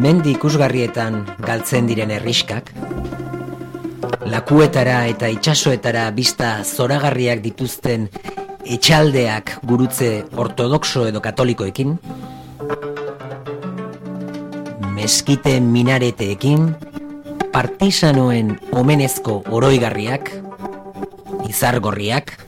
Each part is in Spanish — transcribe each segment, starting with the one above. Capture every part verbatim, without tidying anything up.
mendi ikusgarrietan galtzen diren herriskak, lakuetara eta itsasoetara bista zoragarriak dituzten etxaldeak gurutze ortodoxo edo katolikoekin, meskite minareteekin, partisanoen omenezko oroigarriak, izargorriak,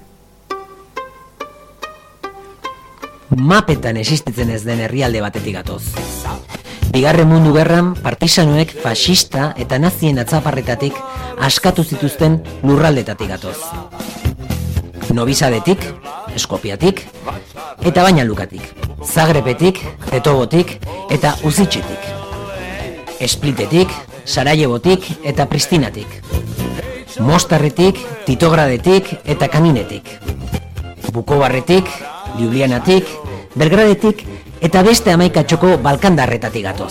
mapetan existitzen ez den herrialde batetik gatoz. Bigarren mundu gerran partisanoek fascista eta nazien atzaparretatik askatu zituzten lurraldetatik gatoz. Novisadetik, Eskopiatik eta Bainalukatik, Zagrebetik, Tetobotik eta Uzitxitik, Splitetik, Sarajevotik eta Pristinatik, Mostarretik, Titogradetik eta Kaninetik, Bukobarretik, Ljubljanatik, Belgradetik eta beste hamaikatxoko Balkandarretatik gatoz.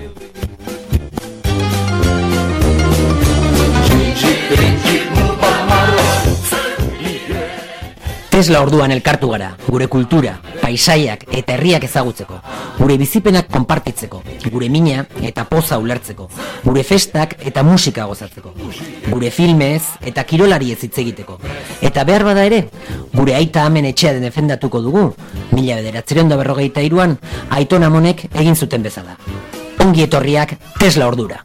Tesla orduan elkartu gara, gure kultura, paisaiak eta herriak ezagutzeko, gure bizipenak konpartitzeko, gure mina eta poza ulertzeko, gure festak eta musika gozatzeko, gure filmez eta kirolariez hitz egiteko, eta behar bada ere, gure aita amen etxea defendatuko dugu, mila bederatziehun eta berrogeita hiruan Aiton Amonek egin zuten bezala. Ongi etorriak Tesla ordura.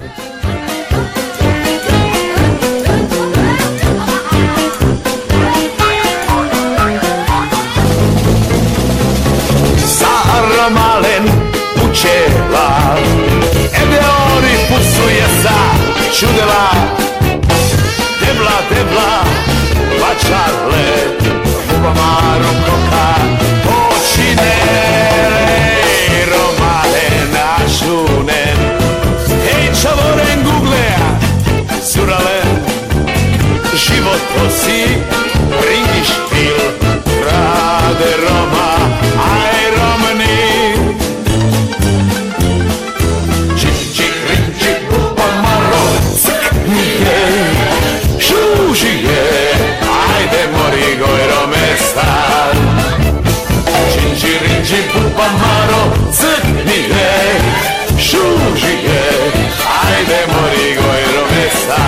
Malen učela, ede oni pusuje sa čudela, debla, debla, vačale, bubamarom koka, očinere, romale našunen, hej čavoren googlea, zuralen, život prosi, ringiš pil, rade Roma, aj Romani. Pamaro, crknije, šužije, ajde mori gojro mesta.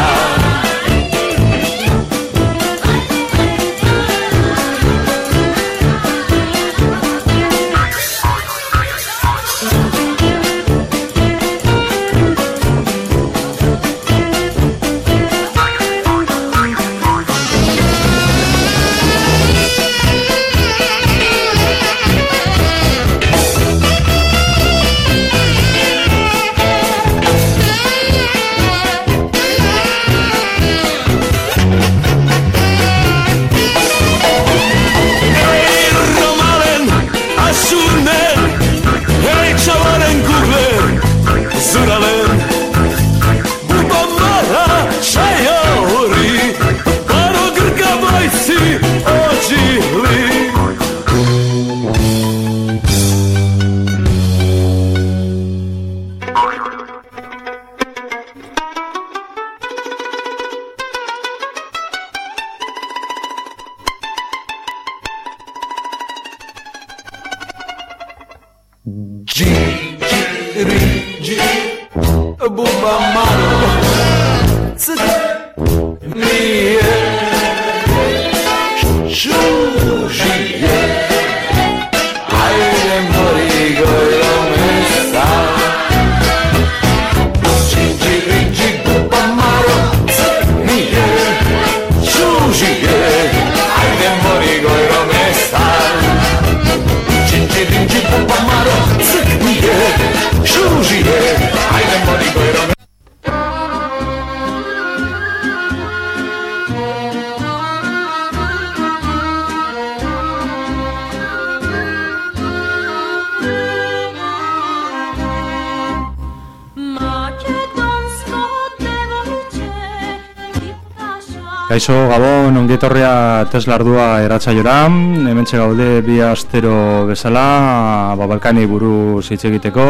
Kaixo, Gabon, ongietorria Tesla ardua erratzaiora, hementxe gaude bi astero bezala, ba, Balkani buruz hitz egiteko,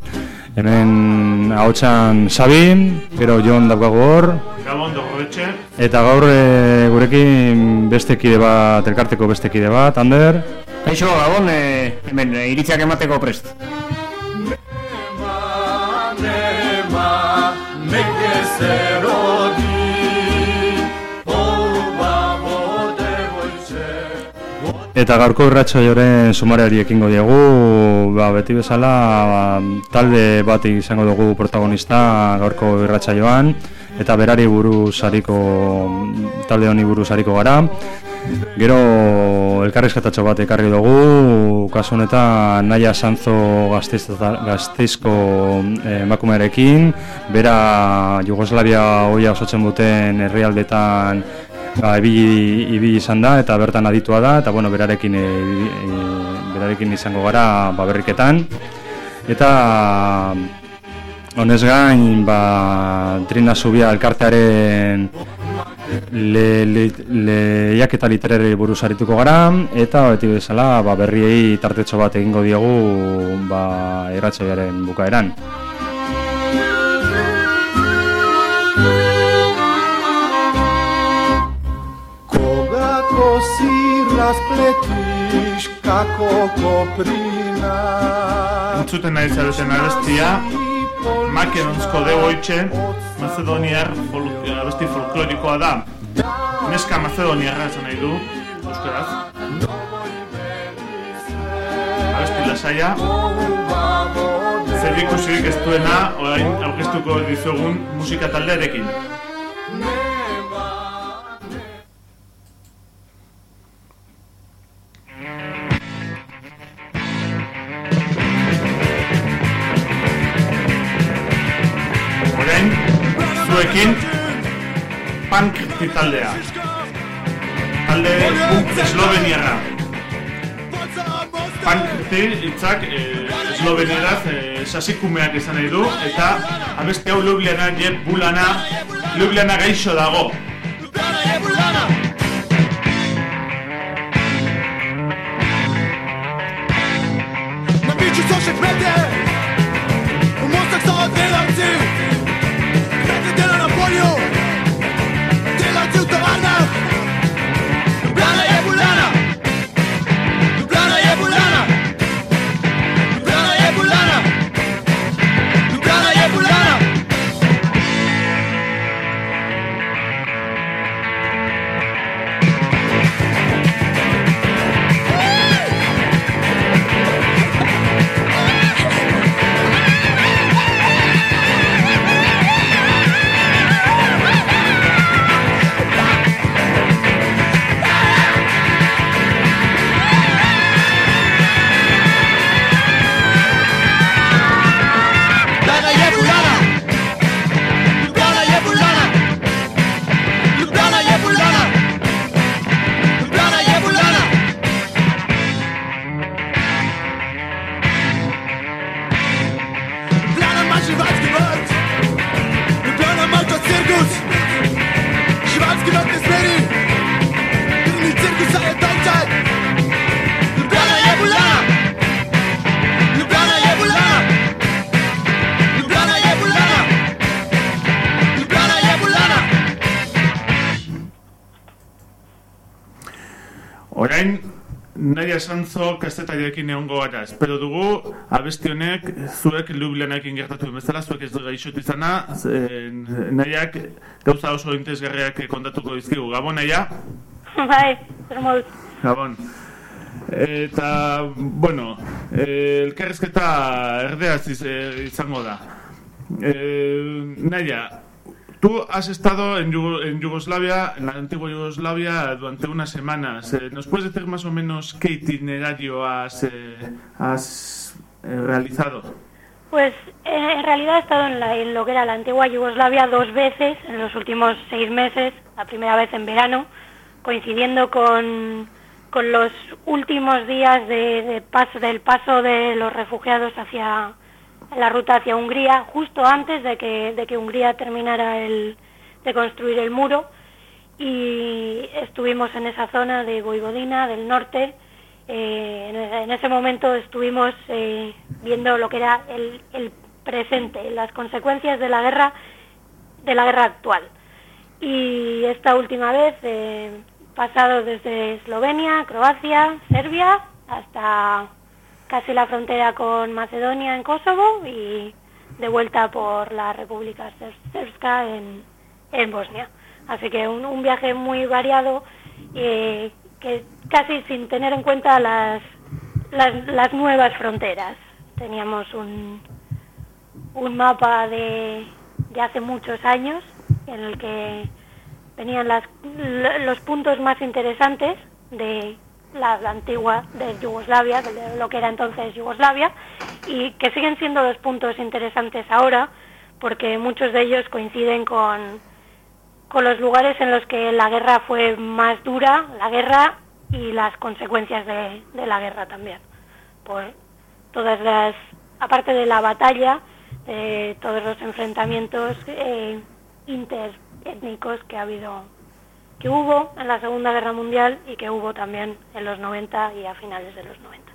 hemen ahotsan Xabi, gero Jon daukagu hor, Gabon, dogoetxe, eta gaur e, gurekin beste kide bat, elkarteko beste kide bat, Ander. Kaixo, Gabon, e, hemen e, iritziak emateko prest. negdje se rodi, polubavo devojče. Eta gaurko irratsaioaren sumareari ekingo diegu, ba, beti bezala ba, talde bat izango dugu protagonista gaurko irratsaioan, eta berari buruz hariko, talde honi buruz hariko gara. Gero elkarrizketatxo bat ekarri dugu, kasu honetan Naia Sanzo Gasteizko emakumearekin, bera Jugoslavia ohia osatzen duten herrialdetan ba, ibili, ibili izan da eta bertan aditua da, eta bueno, berarekin, e, e, berarekin izango gara ba, berriketan. Eta honez gain, ba, Trina Zubia elkartearen Le, le, lehiaketa literari buruz arituko gara, eta beti bezala ba, berriei tartetxo bat egingo diogu ba, irratsaioaren bukaeran. Koga kosi raspletiš kako koprina. Entzuten nahi zareten abestia, makedonsko devojče, macedoniar fol, abesti folklorikoa da. Neska macedoniarra esan nahi du, euskaraz. Abesti lasaia. Zer ikusirik ez duena, orain aurkeztuko dizugun musika taldearekin. Zuekin Pankrti taldea, talde esloveniarra. Pankrti hitzak eh, eslovenieraz eh, sasikumeak izan nahi du, eta abesti hau Ljubljana je bulana, Ljubljana gaixo dago. Na biću soše kmete, u mostak sa oddelavci. Dela na polju, delavci u tovarnah. Ljubljana je bulana, Ljubljana je bulana, Ljubljana je bulana, Ljubljana je bulana. Orain, Naia Sanzo kazetariarekin egongo gara. Espero dugu, abesti honek zuek Ljubljanarekin gertatu bezala, zuek ez du gaixotu izana, Naiak gauza oso interesgarriak kontatuko dizkigu. Gabon, Naia? Bai, zer moduz. Gabon. Eta, bueno, elkarrizketa erdeaz izango da. Naia, tú has estado en, Yugo, en Yugoslavia, en la antigua Yugoslavia, durante unas semanas. Eh, ¿Nos puedes decir más o menos qué itinerario has, eh, has eh, realizado? Pues eh, en realidad he estado en, la, en lo que era la antigua Yugoslavia dos veces en los últimos seis meses. La primera vez en verano, coincidiendo con, con los últimos días de, de paso, del paso de los refugiados hacia la ruta hacia Hungría, justo antes de que, de que Hungría terminara el, de construir el muro, y estuvimos en esa zona de Voivodina, del norte. Eh, en, en ese momento estuvimos eh, viendo lo que era el, el presente, las consecuencias de la guerra, de la guerra actual. Y esta última vez he eh, pasado desde Eslovenia, Croacia, Serbia, hasta casi la frontera con Macedonia en Kosovo, y de vuelta por la República Srpska en, en Bosnia. Así que un, un viaje muy variado, eh, que casi sin tener en cuenta las, las, las nuevas fronteras. Teníamos un, un mapa de, de hace muchos años en el que venían las, los puntos más interesantes de la, la antigua de Yugoslavia, de lo que era entonces Yugoslavia, y que siguen siendo los puntos interesantes ahora, porque muchos de ellos coinciden con, con los lugares en los que la guerra fue más dura, la guerra y las consecuencias de, de la guerra también, por todas las, aparte de la batalla, de todos los enfrentamientos eh, interétnicos que ha habido, que hubo en la Segunda Guerra Mundial y que hubo también en los noventa y a finales de los noventa.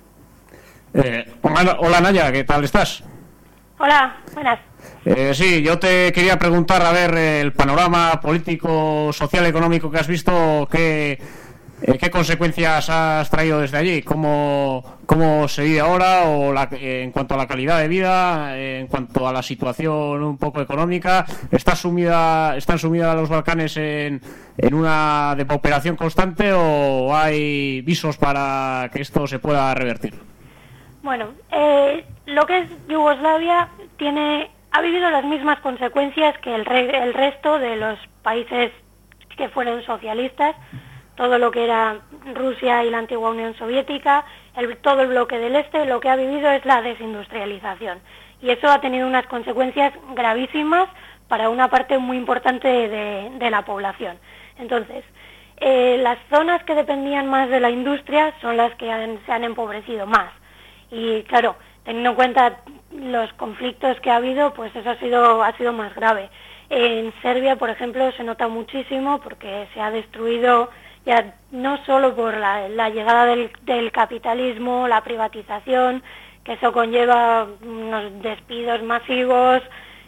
Eh, hola, hola Naya, ¿qué tal estás? Hola, buenas. Eh, sí, yo te quería preguntar, a ver, el panorama político, social, económico que has visto, ¿qué, eh, qué consecuencias has traído desde allí? ¿Cómo, cómo se vive ahora o la, eh, en cuanto a la calidad de vida, eh, en cuanto a la situación un poco económica? ¿Está sumida, ¿Están sumidas los Balcanes en, en una depauperación constante o hay visos para que esto se pueda revertir? Bueno, eh, lo que es Yugoslavia tiene, ha vivido las mismas consecuencias que el, re, el resto de los países que fueron socialistas, todo lo que era Rusia y la antigua Unión Soviética, el, todo el bloque del este, lo que ha vivido es la desindustrialización. Y eso ha tenido unas consecuencias gravísimas para una parte muy importante de, de la población. Entonces, eh, las zonas que dependían más de la industria son las que han, se han empobrecido más. Y claro, teniendo en cuenta los conflictos que ha habido, pues eso ha sido, ha sido más grave. En Serbia, por ejemplo, se nota muchísimo porque se ha destruido, ya no solo por la, la llegada del, del capitalismo, la privatización, que eso conlleva unos despidos masivos,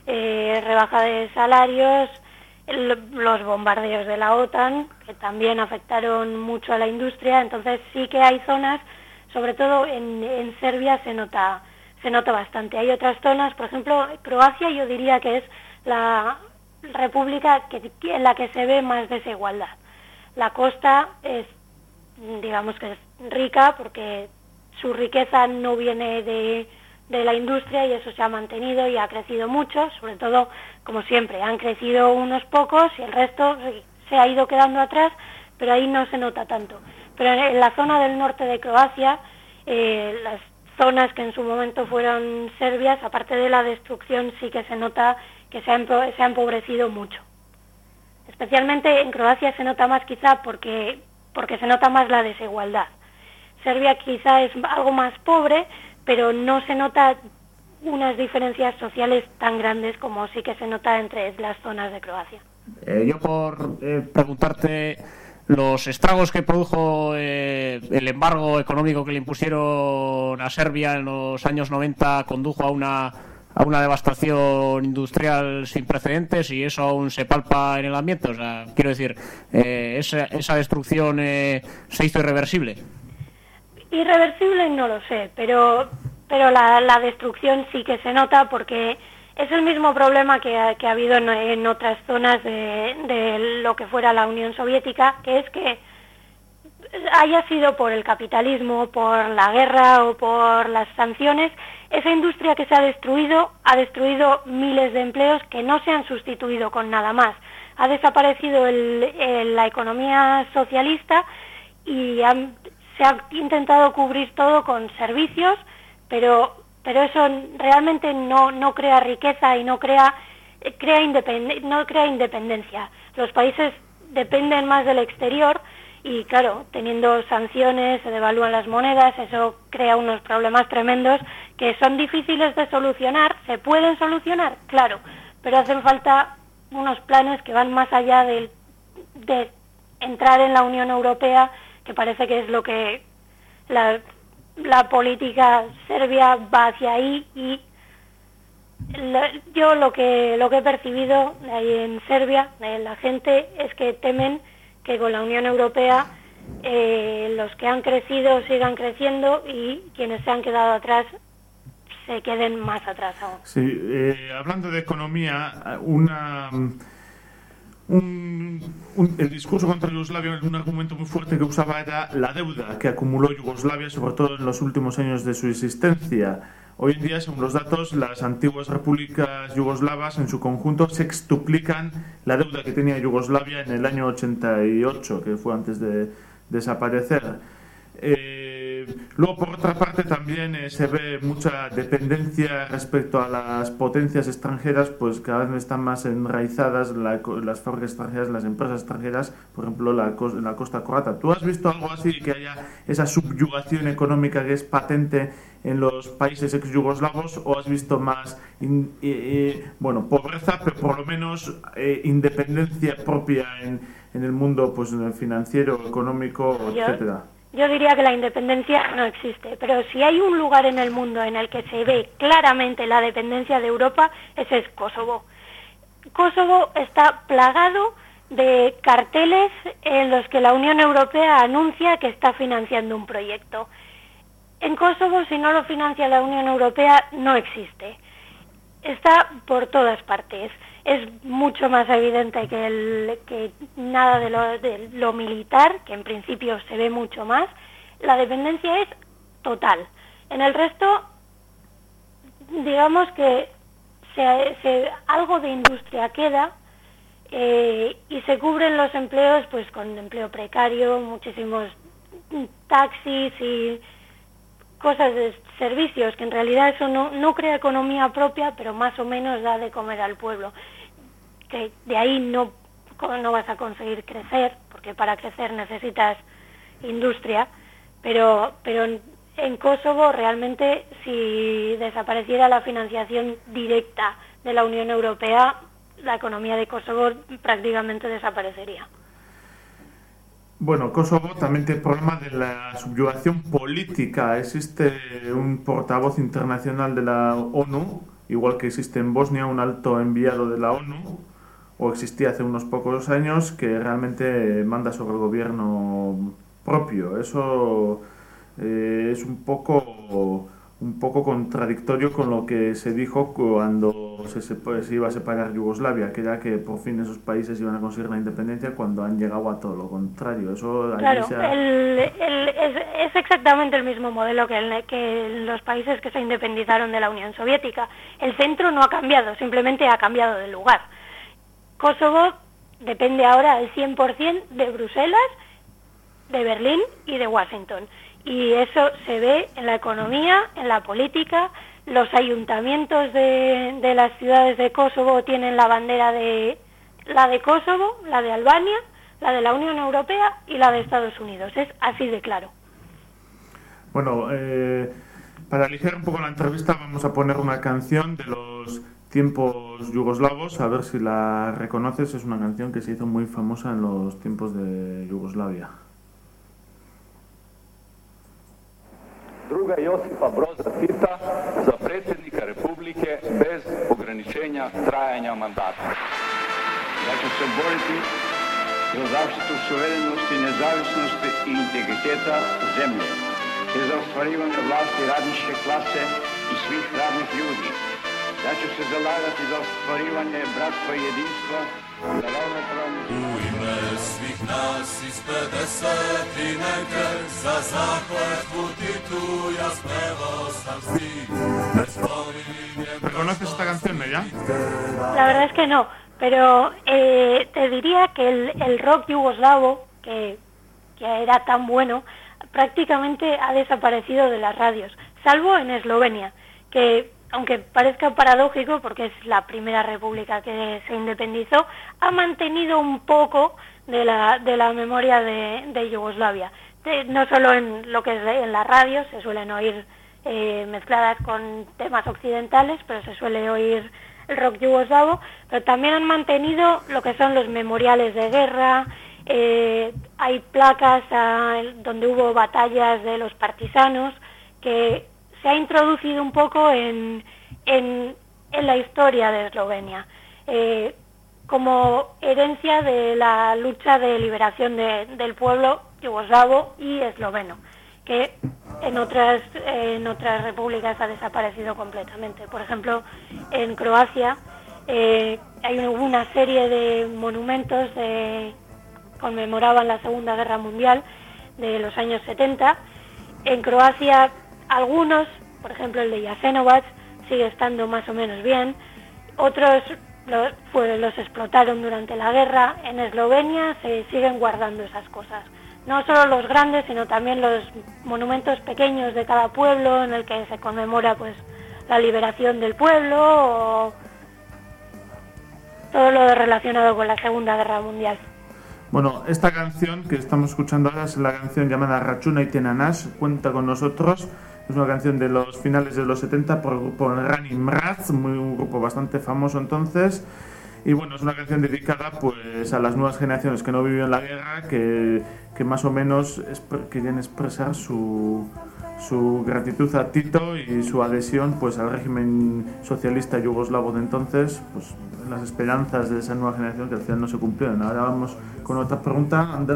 eh, rebaja de salarios, el, los bombardeos de la OTAN, que también afectaron mucho a la industria. Entonces sí que hay zonas, sobre todo en, en Serbia se nota, se nota bastante. Hay otras zonas, por ejemplo, Croacia yo diría que es la república que, en la que se ve más desigualdad. La costa es, digamos que es rica porque su riqueza no viene de, de la industria y eso se ha mantenido y ha crecido mucho, sobre todo, como siempre, han crecido unos pocos y el resto se ha ido quedando atrás, pero ahí no se nota tanto. Pero en la zona del norte de Croacia, eh, las zonas que en su momento fueron serbias, aparte de la destrucción, sí que se nota que se ha, empo- se ha empobrecido mucho. Especialmente en Croacia se nota más quizá porque, porque se nota más la desigualdad. Serbia quizá es algo más pobre, pero no se nota unas diferencias sociales tan grandes como sí que se nota entre las zonas de Croacia. Eh, yo por eh, preguntarte, los estragos que produjo eh, el embargo económico que le impusieron a Serbia en los años noventa condujo a una a una devastación industrial sin precedentes y eso aún se palpa en el ambiente. O sea, quiero decir, eh, esa, esa destrucción eh, se hizo irreversible. Irreversible no lo sé, pero pero la, la destrucción sí que se nota porque es el mismo problema que ha, que ha habido en, en otras zonas de, de lo que fuera la Unión Soviética, que es que haya sido por el capitalismo, por la guerra o por las sanciones, esa industria que se ha destruido ha destruido miles de empleos que no se han sustituido con nada más. Ha desaparecido el, el, la economía socialista y han, se ha intentado cubrir todo con servicios, pero pero eso realmente no no crea riqueza y no crea crea independ, no crea independencia. Los países dependen más del exterior y claro, teniendo sanciones, se devalúan las monedas, eso crea unos problemas tremendos que son difíciles de solucionar. ¿Se pueden solucionar? Claro, pero hacen falta unos planes que van más allá de, de entrar en la Unión Europea, que parece que es lo que la, la política serbia va hacia ahí y la, yo lo que lo que he percibido ahí en Serbia, de la gente, es que temen que con la Unión Europea eh, los que han crecido sigan creciendo y quienes se han quedado atrás se queden más atrás aún. Sí, eh, hablando de economía, una... Un, un, el discurso contra Yugoslavia, un argumento muy fuerte que usaba era la deuda que acumuló Yugoslavia, sobre todo en los últimos años de su existencia. Hoy en día, según los datos, las antiguas repúblicas yugoslavas en su conjunto sextuplican la deuda que tenía Yugoslavia en el año ochenta y ocho, que fue antes de desaparecer. Eh, luego, por otra parte, también eh, se ve mucha dependencia respecto a las potencias extranjeras, pues cada vez están más enraizadas la, las fábricas extranjeras, las empresas extranjeras, por ejemplo, la, la costa croata. ¿Tú has visto algo así, que haya esa subyugación económica que es patente en los países ex-yugoslavos, o has visto más, in, eh, eh, bueno, pobreza, pero por lo menos eh, independencia propia en, en el mundo pues financiero, económico, etcétera? Yo diría que la independencia no existe, pero si hay un lugar en el mundo en el que se ve claramente la dependencia de Europa, ese es Kosovo. Kosovo está plagado de carteles en los que la Unión Europea anuncia que está financiando un proyecto. En Kosovo, si no lo financia la Unión Europea, no existe. Está por todas partes. Es mucho más evidente que, el, que nada de lo, de lo militar, que en principio se ve mucho más. La dependencia es total. En el resto, digamos que se, se, algo de industria queda eh, y se cubren los empleos pues con empleo precario, muchísimos taxis y cosas de servicios, que en realidad eso no, no crea economía propia, pero más o menos da de comer al pueblo. Que de ahí no, no vas a conseguir crecer, porque para crecer necesitas industria, pero, pero en, en Kosovo realmente si desapareciera la financiación directa de la Unión Europea, la economía de Kosovo prácticamente desaparecería. Bueno, Kosovo también tiene el problema de la subyugación política. Existe un portavoz internacional de la ONU, igual que existe en Bosnia un alto enviado de la ONU, o existía hace unos pocos años, que realmente manda sobre el gobierno propio. Eso eh, es un poco, un poco contradictorio con lo que se dijo cuando se, se, se iba a separar Yugoslavia, que era que por fin esos países iban a conseguir la independencia, cuando han llegado a todo lo contrario. Eso claro, se ha... el, el, es, es exactamente el mismo modelo que, el, que los países que se independizaron de la Unión Soviética. El centro no ha cambiado, simplemente ha cambiado de lugar. Kosovo depende ahora al cien por ciento de Bruselas, de Berlín y de Washington. Y eso se ve en la economía, en la política. Los ayuntamientos de, de las ciudades de Kosovo tienen la bandera de la de Kosovo, la de Albania, la de la Unión Europea y la de Estados Unidos. Es así de claro. Bueno, eh, para aligerar un poco la entrevista vamos a poner una canción de los tiempos yugoslavos, a ver si la reconoces. Es una canción que se hizo muy famosa en los tiempos de Yugoslavia. Druga Josipa Broza Tita za predsjednika Republike bez ograničenja trajanja mandata. Da ću se boriti za zaštitu suverenosti, nezavisnosti i integriteta zemlje, te za ostvarivanje vlasti radničke klase i svih radnih ljudi. Da ću se zalagati za ostvarivanje bratstva i jedinstva, za ravnopravni... U ime svih nas iz pedeset i neke, za zakletvu Titu ja spevao sam stih. ¿Reconoces esta canción, Neya? La verdad es que no, pero eh, te diría que el, el rock yugoslavo, que, que era tan bueno, prácticamente ha desaparecido de las radios, salvo en Eslovenia, que aunque parezca paradójico porque es la primera república que se independizó, ha mantenido un poco de la, de la memoria de, de Yugoslavia. De, no solo en lo que es en las radios, se suelen oír eh, mezcladas con temas occidentales, pero se suele oír el rock yugoslavo, pero también han mantenido lo que son los memoriales de guerra. Eh, hay placas a, donde hubo batallas de los partisanos, que se ha introducido un poco en, en, en la historia de Eslovenia, eh, como herencia de la lucha de liberación de, del pueblo yugoslavo y esloveno, que en otras, en otras repúblicas ha desaparecido completamente. Por ejemplo, en Croacia eh, hay una serie de monumentos que conmemoraban la Segunda Guerra Mundial de los años setenta. En Croacia algunos, por ejemplo el de Jasenovac, sigue estando más o menos bien. Otros los, pues, los explotaron durante la guerra. En Eslovenia se siguen guardando esas cosas. No solo los grandes, sino también los monumentos pequeños de cada pueblo en el que se conmemora pues la liberación del pueblo o todo lo relacionado con la Segunda Guerra Mundial. Bueno, esta canción que estamos escuchando ahora es la canción llamada Rachuna y Tenanash, cuenta con nosotros. Es una canción de los finales de los setenta por el grupo Rani Mraz, muy, un grupo bastante famoso entonces. Y bueno, es una canción dedicada pues a las nuevas generaciones que no vivieron la guerra, que, que más o menos exp- querían expresar su, su gratitud a Tito y su adhesión pues al régimen socialista yugoslavo de entonces, pues las esperanzas de esa nueva generación que al final no se cumplieron. Ahora vamos con otra pregunta, Ander.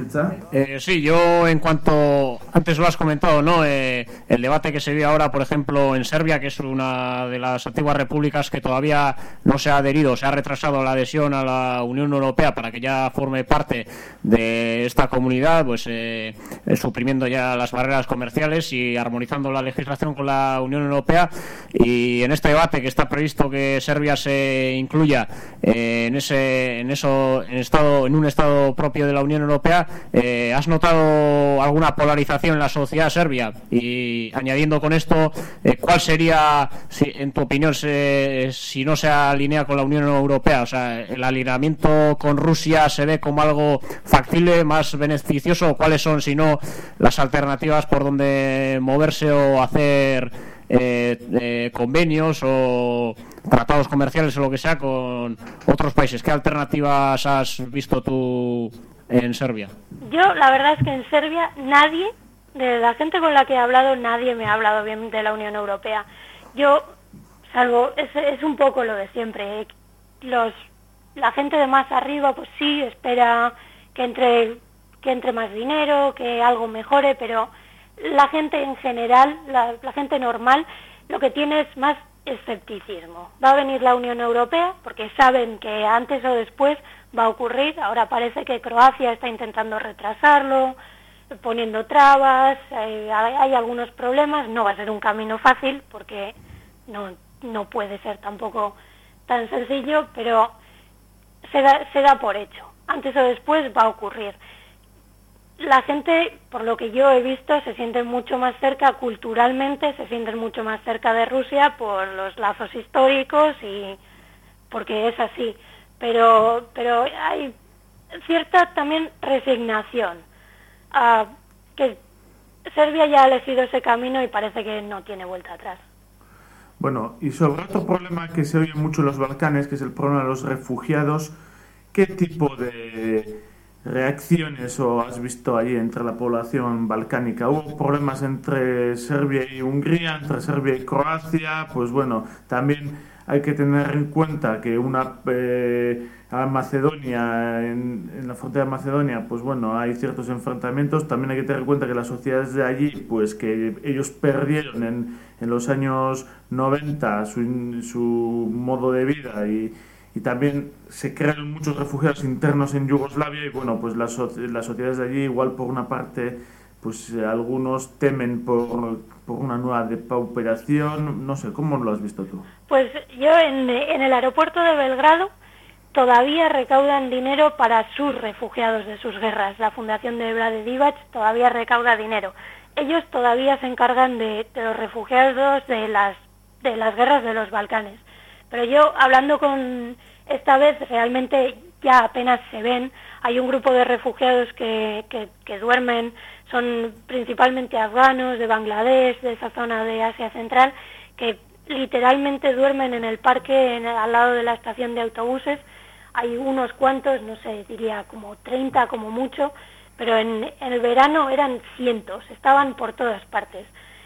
Eh, sí, yo en cuanto, antes lo has comentado, ¿no? Eh, el debate que se vive ahora, por ejemplo, en Serbia, que es una de las antiguas repúblicas que todavía no se ha adherido, se ha retrasado la adhesión a la Unión Europea para que ya forme parte de esta comunidad, pues eh, suprimiendo ya las barreras comerciales y armonizando la legislación con la Unión Europea. Y en este debate que está previsto que Serbia se incluya eh, en ese, en eso, en estado, en un estado propio de la Unión Europea, eh, ¿has notado alguna polarización en la sociedad serbia? Y añadiendo con esto, eh, ¿cuál sería, si, en tu opinión, se, si no se alinea con la Unión Europea? O sea, ¿el alineamiento con Rusia se ve como algo factible, más beneficioso? ¿Cuáles son, si no, las alternativas por donde moverse o hacer eh, eh, convenios o tratados comerciales o lo que sea con otros países? ¿Qué alternativas has visto tú en Serbia? Yo, la verdad es que en Serbia nadie, de la gente con la que he hablado, nadie me ha hablado bien de la Unión Europea. Yo, salvo, es, es un poco lo de siempre. Los, la gente de más arriba, pues sí, espera que entre, que entre más dinero, que algo mejore, pero la gente en general, la, la gente normal, lo que tiene es más escepticismo. Va a venir la Unión Europea porque saben que antes o después va a ocurrir. Ahora parece que Croacia está intentando retrasarlo, poniendo trabas, hay, hay algunos problemas. No va a ser un camino fácil porque no, no puede ser tampoco tan sencillo, pero se da, se da por hecho. Antes o después va a ocurrir. La gente, por lo que yo he visto, se siente mucho más cerca culturalmente, se sienten mucho más cerca de Rusia por los lazos históricos y porque es así. Pero, pero hay cierta también resignación, uh, que Serbia ya ha elegido ese camino y parece que no tiene vuelta atrás. Bueno, y sobre otro problema que se oye mucho en los Balcanes, que es el problema de los refugiados, ¿qué tipo de reacciones o has visto allí entre la población balcánica? ¿Hubo problemas entre Serbia y Hungría, entre Serbia y Croacia? Pues bueno, también hay que tener en cuenta que una eh, a Macedonia, en, en la frontera de Macedonia, pues bueno, hay ciertos enfrentamientos. También hay que tener en cuenta que las sociedades de allí, pues que ellos perdieron en, en los años noventa su, su modo de vida y Y también se crearon muchos refugiados internos en Yugoslavia y bueno, pues las, las sociedades de allí, igual por una parte, pues eh, algunos temen por, por una nueva depauperación. No sé, ¿cómo lo has visto tú? Pues yo en, en el aeropuerto de Belgrado todavía recaudan dinero para sus refugiados de sus guerras. La Fundación de Vlade Divac todavía recauda dinero. Ellos todavía se encargan de, de los refugiados de las, de las guerras de los Balcanes. Pero yo, hablando con, esta vez, realmente ya apenas se ven. Hay un grupo de refugiados que, que, que duermen, son principalmente afganos, de Bangladesh, de esa zona de Asia Central, que literalmente duermen en el parque, en, al lado de la estación de autobuses. Hay unos cuantos, no sé, diría como treinta como mucho, pero en, en el verano eran cientos, estaban por todas partes.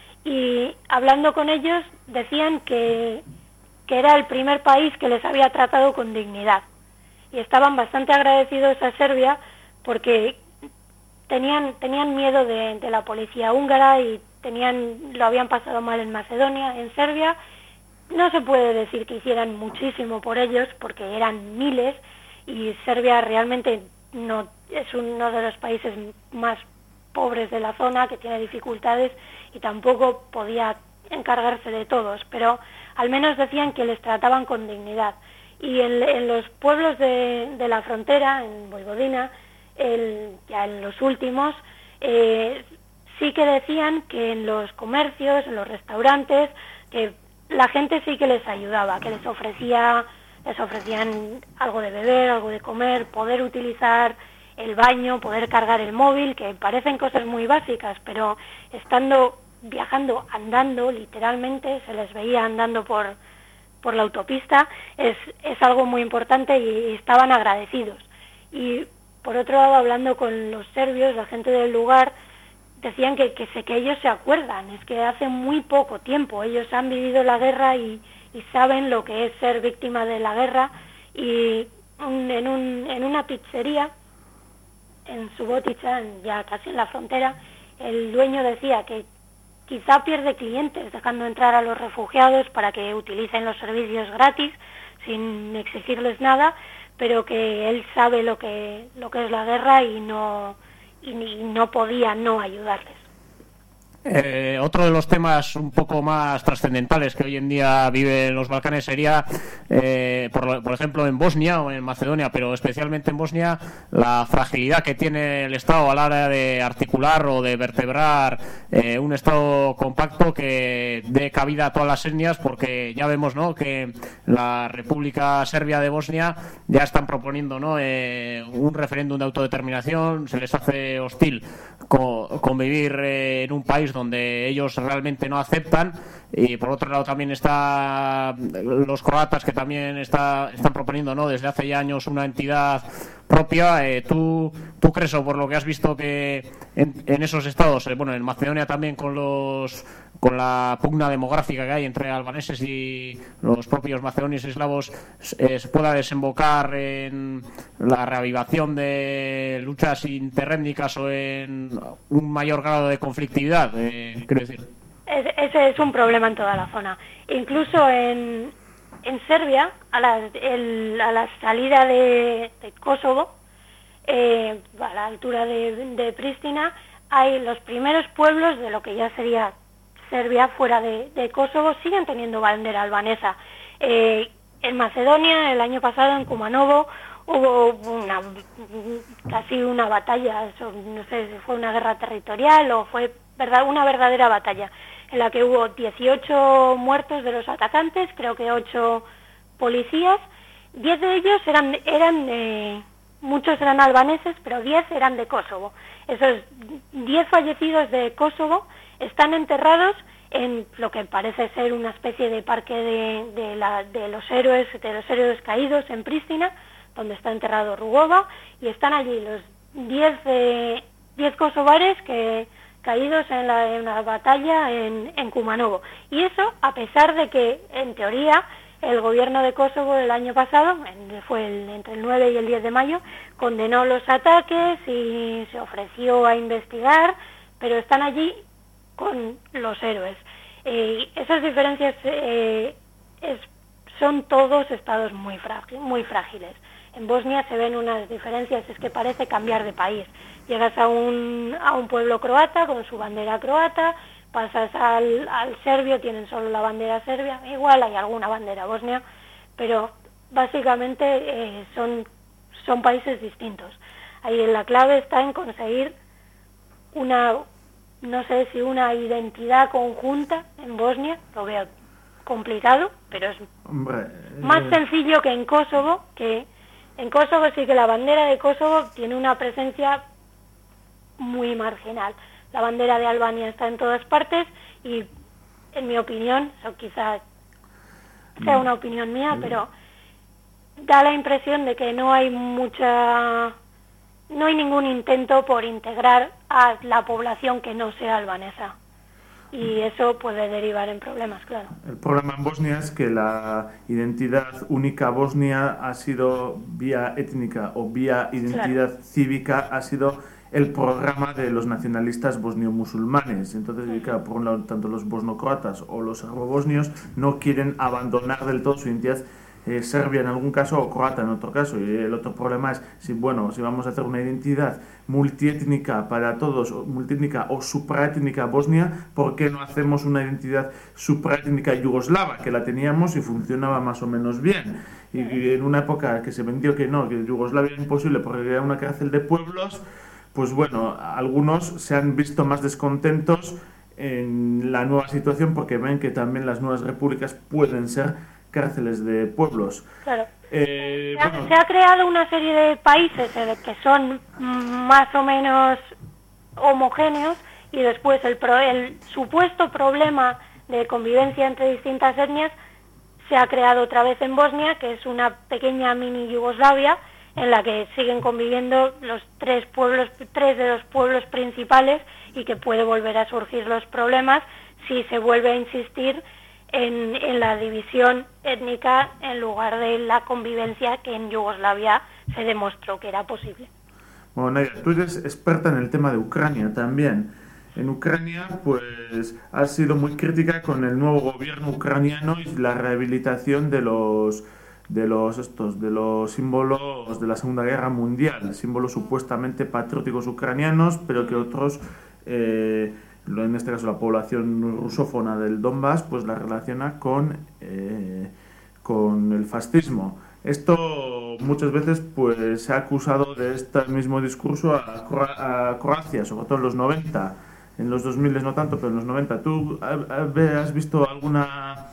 Y hablando con ellos, decían que que era el primer país que les había tratado con dignidad. Y estaban bastante agradecidos a Serbia porque tenían, tenían miedo de, de la policía húngara y tenían, lo habían pasado mal en Macedonia, en Serbia. No se puede decir que hicieran muchísimo por ellos, porque eran miles, y Serbia realmente no es uno de los países más pobres de la zona, que tiene dificultades, y tampoco podía encargarse de todos, pero al menos decían que les trataban con dignidad. Y en, en los pueblos de, de la frontera, en Voivodina, el, ya en los últimos, eh, sí que decían que en los comercios, en los restaurantes, que la gente sí que les ayudaba, que les ofrecía, les ofrecían algo de beber, algo de comer, poder utilizar el baño, poder cargar el móvil, que parecen cosas muy básicas, pero estando viajando, andando, literalmente, se les veía andando por, por la autopista, es, es algo muy importante y, y estaban agradecidos. Y por otro lado, hablando con los serbios, la gente del lugar, decían que, que, que ellos se acuerdan, es que hace muy poco tiempo ellos han vivido la guerra y, y saben lo que es ser víctima de la guerra, y un, en, un, en una pizzería, en Subotica, ya casi en la frontera, el dueño decía que quizá pierde clientes dejando entrar a los refugiados para que utilicen los servicios gratis, sin exigirles nada, pero que él sabe lo que, lo que es la guerra y no... y no podía no ayudarles. Eh, otro de los temas un poco más trascendentales que hoy en día viven los Balcanes sería, eh, por, por ejemplo, en Bosnia o en Macedonia, pero especialmente en Bosnia, la fragilidad que tiene el Estado a la hora de articular o de vertebrar eh, un Estado compacto que dé cabida a todas las etnias, porque ya vemos, ¿no?, que la República Serbia de Bosnia ya están proponiendo, ¿no?, eh, un referéndum de autodeterminación. Se les hace hostil co- convivir eh, en un país donde ellos realmente no aceptan, y por otro lado también está los croatas, que también está, están proponiendo, ¿no?, desde hace ya años una entidad propia. Eh, ¿tú, ¿Tú crees, o por lo que has visto, que en, en esos estados, eh, bueno, en Macedonia también con los con la pugna demográfica que hay entre albaneses y los propios macedonios y eslavos, eh, se pueda desembocar en la reavivación de luchas interétnicas o en un mayor grado de conflictividad? Eh, quiero decir, Es, ese es un problema en toda la zona. Incluso en, en Serbia, a la, el, a la salida de, de Kosovo, eh, a la altura de, de Pristina, hay los primeros pueblos de lo que ya sería Serbia fuera de, de Kosovo, siguen teniendo bandera albanesa. Eh, en Macedonia, el año pasado, en Kumanovo, hubo una, casi una batalla, eso, no sé si fue una guerra territorial o fue verdad, una verdadera batalla, en la que hubo dieciocho muertos de los atacantes, creo que ocho policías, diez de ellos eran, eran eh, muchos eran albaneses, pero diez eran de Kosovo. Esos diez fallecidos de Kosovo están enterrados en lo que parece ser una especie de parque de, de, la, de los héroes, de los héroes caídos en Pristina, donde está enterrado Rugova, y están allí los diez eh, diez kosovares que caídos en la, en la batalla en, en Kumanovo. Y eso a pesar de que, en teoría, el gobierno de Kosovo el año pasado, en, fue el, entre el nueve y el diez de mayo, condenó los ataques y se ofreció a investigar, pero están allí con los héroes. Eh, esas diferencias eh, es, son todos estados muy, frágil, muy frágiles. En Bosnia se ven unas diferencias, es que parece cambiar de país. Llegas a un, a un pueblo croata con su bandera croata, pasas al, al serbio, tienen solo la bandera serbia, igual hay alguna bandera bosnia, pero básicamente eh, son, son países distintos. Ahí la clave está en conseguir una, no sé si una identidad conjunta en Bosnia, lo veo complicado, pero es Hombre, más eh, sencillo que en Kosovo, que en Kosovo sí que la bandera de Kosovo tiene una presencia muy marginal. La bandera de Albania está en todas partes y, en mi opinión, eso quizás sea una opinión mía, pero da la impresión de que no hay mucha, no hay ningún intento por integrar a la población que no sea albanesa. Y eso puede derivar en problemas, claro. El problema en Bosnia es que la identidad única bosnia ha sido vía étnica o vía identidad Claro. cívica, ha sido el programa de los nacionalistas bosnio-musulmanes. Entonces, claro, por un lado, tanto los bosno-croatas o los serbo-bosnios no quieren abandonar del todo su identidad eh, serbia en algún caso o croata en otro caso. Y el otro problema es, si bueno, si vamos a hacer una identidad multiétnica para todos, multiétnica o supraétnica bosnia, ¿por qué no hacemos una identidad supraétnica yugoslava, que la teníamos y funcionaba más o menos bien? Y, y en una época que se vendió que no, que Yugoslavia era imposible porque era una cárcel de pueblos, pues bueno, algunos se han visto más descontentos en la nueva situación porque ven que también las nuevas repúblicas pueden ser cárceles de pueblos. Claro. Eh, se, ha, bueno. se ha creado una serie de países eh, que son más o menos homogéneos y después el, pro, el supuesto problema de convivencia entre distintas etnias se ha creado otra vez en Bosnia, que es una pequeña mini Yugoslavia en la que siguen conviviendo los tres pueblos, tres de los pueblos principales, y que puede volver a surgir los problemas si se vuelve a insistir en, en la división étnica en lugar de la convivencia que en Yugoslavia se demostró que era posible. Bueno, Nadia, tú eres experta en el tema de Ucrania también. En Ucrania, pues, has sido muy crítica con el nuevo gobierno ucraniano y la rehabilitación de los de los estos de los símbolos de la Segunda Guerra Mundial, símbolos supuestamente patrióticos ucranianos, pero que otros, eh, en este caso la población rusófona del Donbass, pues la relaciona con eh, con el fascismo. Esto muchas veces pues se ha acusado de este mismo discurso a, Cro- a Croacia, sobre todo en los noventa. En los dos mil no tanto, pero en los noventa. ¿Tú has visto alguna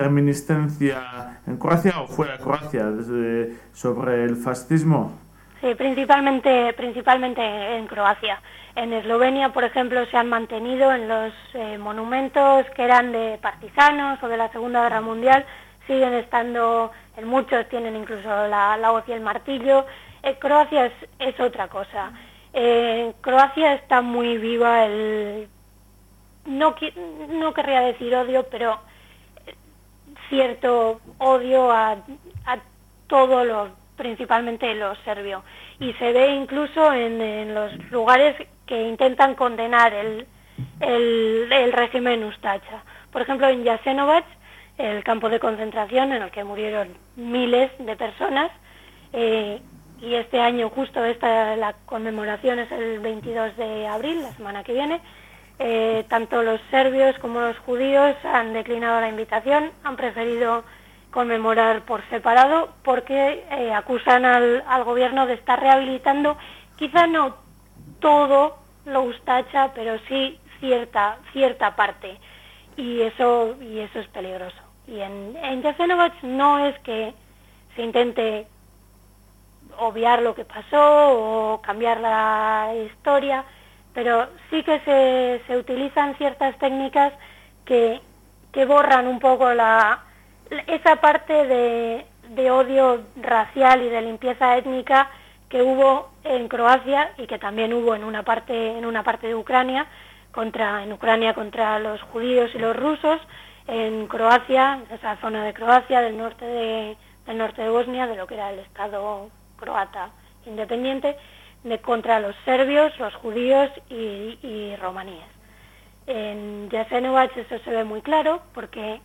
reminiscencia en Croacia o fuera de Croacia desde, sobre el fascismo? Sí, principalmente, principalmente en Croacia. En Eslovenia, por ejemplo, se han mantenido en los eh, monumentos que eran de partisanos o de la Segunda Guerra Mundial, siguen estando, en muchos tienen incluso la, la hoz y el martillo. Eh, Croacia es, es otra cosa. En Croacia está muy viva el, no, no querría decir odio, pero cierto odio a, a todo lo, principalmente lo serbio. Y se ve incluso en, en los lugares que intentan condenar el, el, el régimen Ustaša. Por ejemplo, en Jasenovac, el campo de concentración en el que murieron miles de personas, eh, y este año justo esta la conmemoración es el veintidós de abril, la semana que viene, eh, tanto los serbios como los judíos han declinado la invitación, han preferido conmemorar por separado porque eh, acusan al, al gobierno de estar rehabilitando, quizá no todo lo Ustaša, pero sí cierta cierta parte, y eso y eso es peligroso. Y en, en Jasenovac no es que se intente obviar lo que pasó o cambiar la historia, pero sí que se, se utilizan ciertas técnicas que, que borran un poco la, esa parte de, de odio racial y de limpieza étnica que hubo en Croacia y que también hubo en una parte en una parte de Ucrania contra en Ucrania contra los judíos y los rusos, en Croacia, esa zona de Croacia del norte de del norte de Bosnia, de lo que era el Estado croata independiente, de contra los serbios, los judíos y, y romaníes. En Jasenovac eso se ve muy claro porque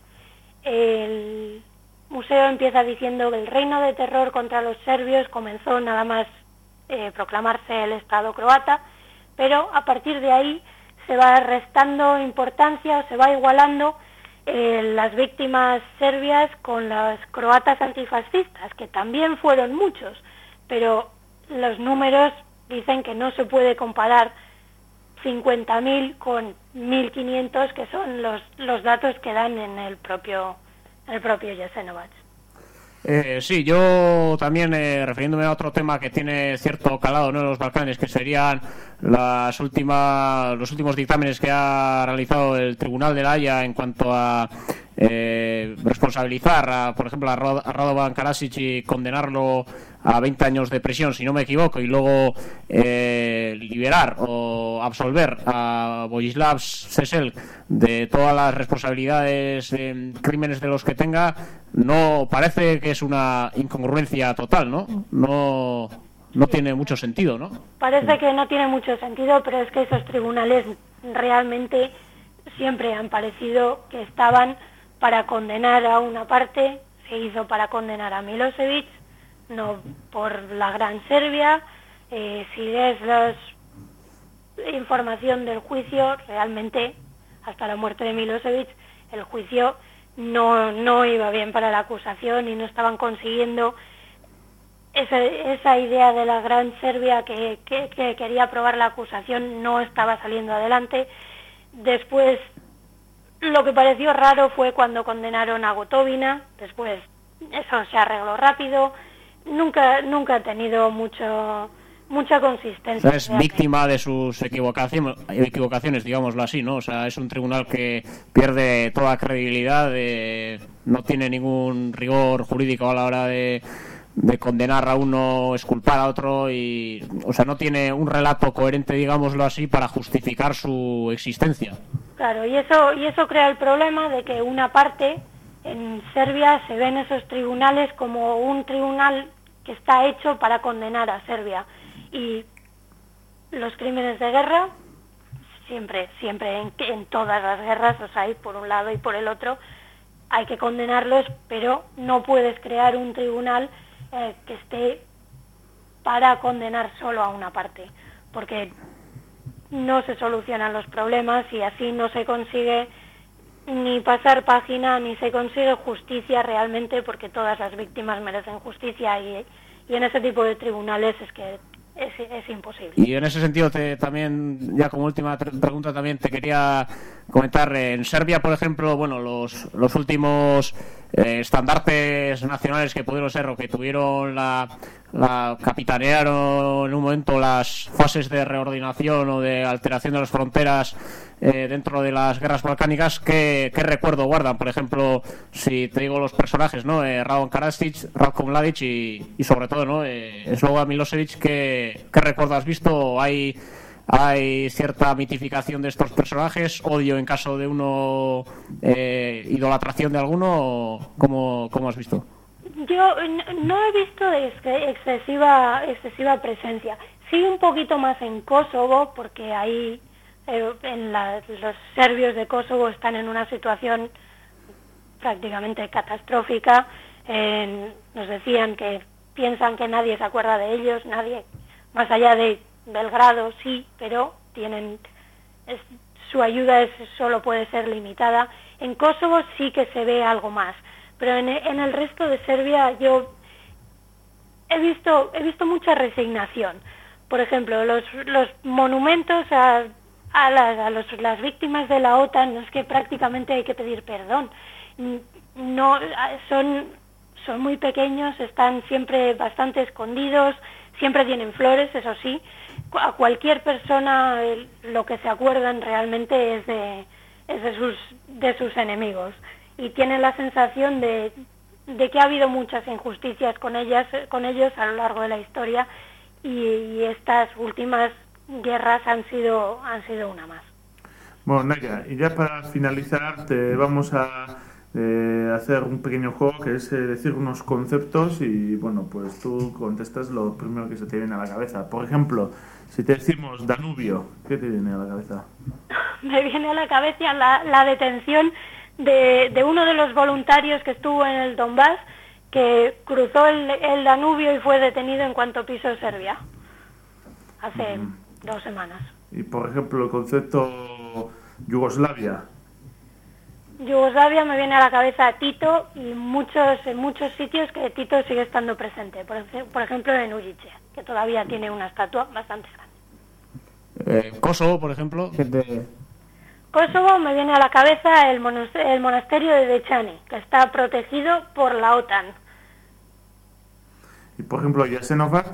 el museo empieza diciendo que el reino de terror contra los serbios comenzó nada más eh, proclamarse el Estado croata, pero a partir de ahí se va restando importancia o se va igualando eh, las víctimas serbias con las croatas antifascistas, que también fueron muchos, pero los números dicen que no se puede comparar cincuenta mil con mil quinientos, que son los, los datos que dan en el propio, el propio Jasenovac. Eh, sí, yo también, eh, refiriéndome a otro tema que tiene cierto calado, ¿no?, en los Balcanes, que serían las últimas, los últimos dictámenes que ha realizado el Tribunal de la Haya en cuanto a eh, responsabilizar, a, por ejemplo, a, Rad- a Radovan Karadzic y condenarlo a veinte años de prisión, si no me equivoco, y luego eh, liberar o absolver a Vojislav Šešelj de todas las responsabilidades en crímenes de los que tenga. No parece que es una incongruencia total, ¿no? No, no tiene mucho sentido, ¿no? Parece que no tiene mucho sentido, pero es que esos tribunales realmente siempre han parecido que estaban para condenar a una parte. Se hizo para condenar a Milosevic, no por la Gran Serbia. Eh, si lees la información del juicio, realmente hasta la muerte de Milosevic el juicio no, no iba bien para la acusación y no estaban consiguiendo esa, esa idea de la Gran Serbia que, que, que quería probar la acusación, no estaba saliendo adelante. Después, lo que pareció raro fue cuando condenaron a Gotovina. Después eso se arregló rápido. Nunca, nunca ha tenido mucho mucha consistencia. O sea, es víctima de sus equivocaciones, equivocaciones, digámoslo así, ¿no? O sea, es un tribunal que pierde toda credibilidad, de, no tiene ningún rigor jurídico a la hora de, de condenar a uno, exculpar a otro, y, o sea, no tiene un relato coherente, digámoslo así, para justificar su existencia. Claro, y eso, y eso crea el problema de que una parte en Serbia se ven esos tribunales como un tribunal que está hecho para condenar a Serbia. Y los crímenes de guerra, siempre, siempre en, en todas las guerras los hay, por un lado y por el otro, hay que condenarlos, pero no puedes crear un tribunal eh, que esté para condenar solo a una parte, porque no se solucionan los problemas y así no se consigue ni pasar página, ni se consigue justicia realmente, porque todas las víctimas merecen justicia y, y en ese tipo de tribunales es que Es, es imposible. Y en ese sentido, te, también, ya como última pregunta, también te quería comentar, en Serbia, por ejemplo, bueno, los, los últimos eh, estandartes nacionales que pudieron ser o que tuvieron la, la capitanearon en un momento las fases de reordinación o de alteración de las fronteras eh, dentro de las guerras balcánicas, ¿qué, qué recuerdo guardan? Por ejemplo, si te digo los personajes, ¿no? Eh, Radovan Karadzic, Ratko Mladic y, y sobre todo, ¿no? Eh, Slobodan Milosevic, ¿qué, qué recuerdo has visto? ¿Hay, hay cierta mitificación de estos personajes? ¿Odio en caso de uno? Eh, ¿Idolatración de alguno? ¿Cómo, cómo has visto? Yo no he visto excesiva, excesiva presencia. Sí, un poquito más en Kosovo, porque ahí eh, en la, los serbios de Kosovo están en una situación prácticamente catastrófica. Eh, nos decían que piensan que nadie se acuerda de ellos, nadie, más allá de Belgrado, sí, pero tienen es, su ayuda es, solo puede ser limitada. En Kosovo sí que se ve algo más, pero en, en el resto de Serbia yo he visto he visto mucha resignación. Por ejemplo, los, los monumentos a, a, las, a los, las víctimas de la OTAN, es que prácticamente hay que pedir perdón. No, son, son muy pequeños, están siempre bastante escondidos, siempre tienen flores, eso sí. A cualquier persona lo que se acuerdan realmente es de, es de, sus, de sus enemigos. Y tienen la sensación de, de que ha habido muchas injusticias con ellas, con ellos a lo largo de la historia, y, y estas últimas guerras han sido, han sido una más. Bueno, Naya, y ya para finalizar te vamos a eh, hacer un pequeño juego que es eh, decir unos conceptos y bueno, pues tú contestas lo primero que se te viene a la cabeza. Por ejemplo, si te decimos Danubio, ¿qué te viene a la cabeza? Me viene a la cabeza la, la detención de, de uno de los voluntarios que estuvo en el Donbass, que cruzó el, el Danubio y fue detenido en cuanto pisó Serbia, hace mm. dos semanas. Y por ejemplo, el concepto Yugoslavia. Yugoslavia me viene a la cabeza Tito y muchos en muchos sitios que Tito sigue estando presente, por, por ejemplo en Ujice, que todavía tiene una estatua bastante grande. Eh, Kosovo, por ejemplo. ¿Qué te... Kosovo me viene a la cabeza el, el monasterio de Dechani, que está protegido por la OTAN. Y por ejemplo, Jasenovac.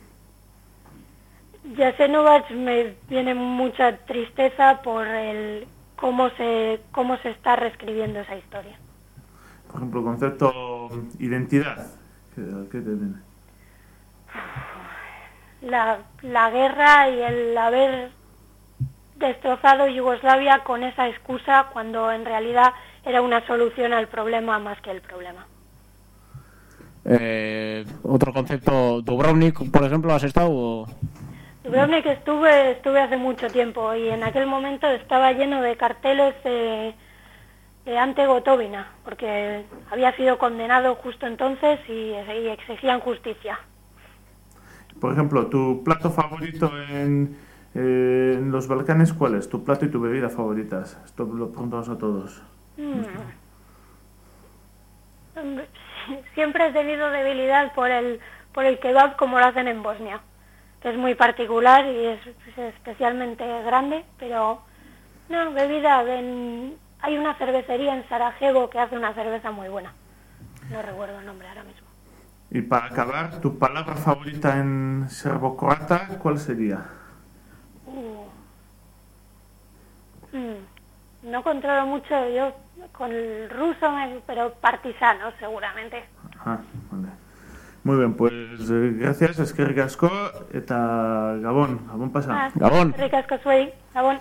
Jasenovac me viene mucha tristeza por el cómo se cómo se está reescribiendo esa historia. Por ejemplo, el concepto identidad, ¿qué, qué te viene? La, la guerra y el haber destrozado Yugoslavia con esa excusa cuando en realidad era una solución al problema más que el problema. Eh, otro concepto, Dubrovnik, por ejemplo, ¿has estado? O... Dubrovnik estuve, estuve hace mucho tiempo y en aquel momento estaba lleno de carteles de, de ante Gotovina, porque había sido condenado justo entonces y, y exigían justicia. Por ejemplo, ¿tu plato favorito en, eh, en los Balcanes cuál es? ¿Tu plato y tu bebida favoritas? Esto lo preguntamos a todos. Mm. Siempre he tenido debilidad por el, por el kebab como lo hacen en Bosnia, que es muy particular y es, es especialmente grande, pero no, bebida, en, hay una cervecería en Sarajevo que hace una cerveza muy buena, no recuerdo el nombre ahora mismo. Y para acabar, ¿tu palabra favorita en serbo-croata cuál sería? Uh. Mm. No controlo mucho yo con el ruso, pero partisano seguramente. Ajá, vale. Muy bien, pues eh, gracias, eskerrik asko eta Gabon, Gabon pasa. Ah, Gabon. Eskerrik asko zuei, Gabon.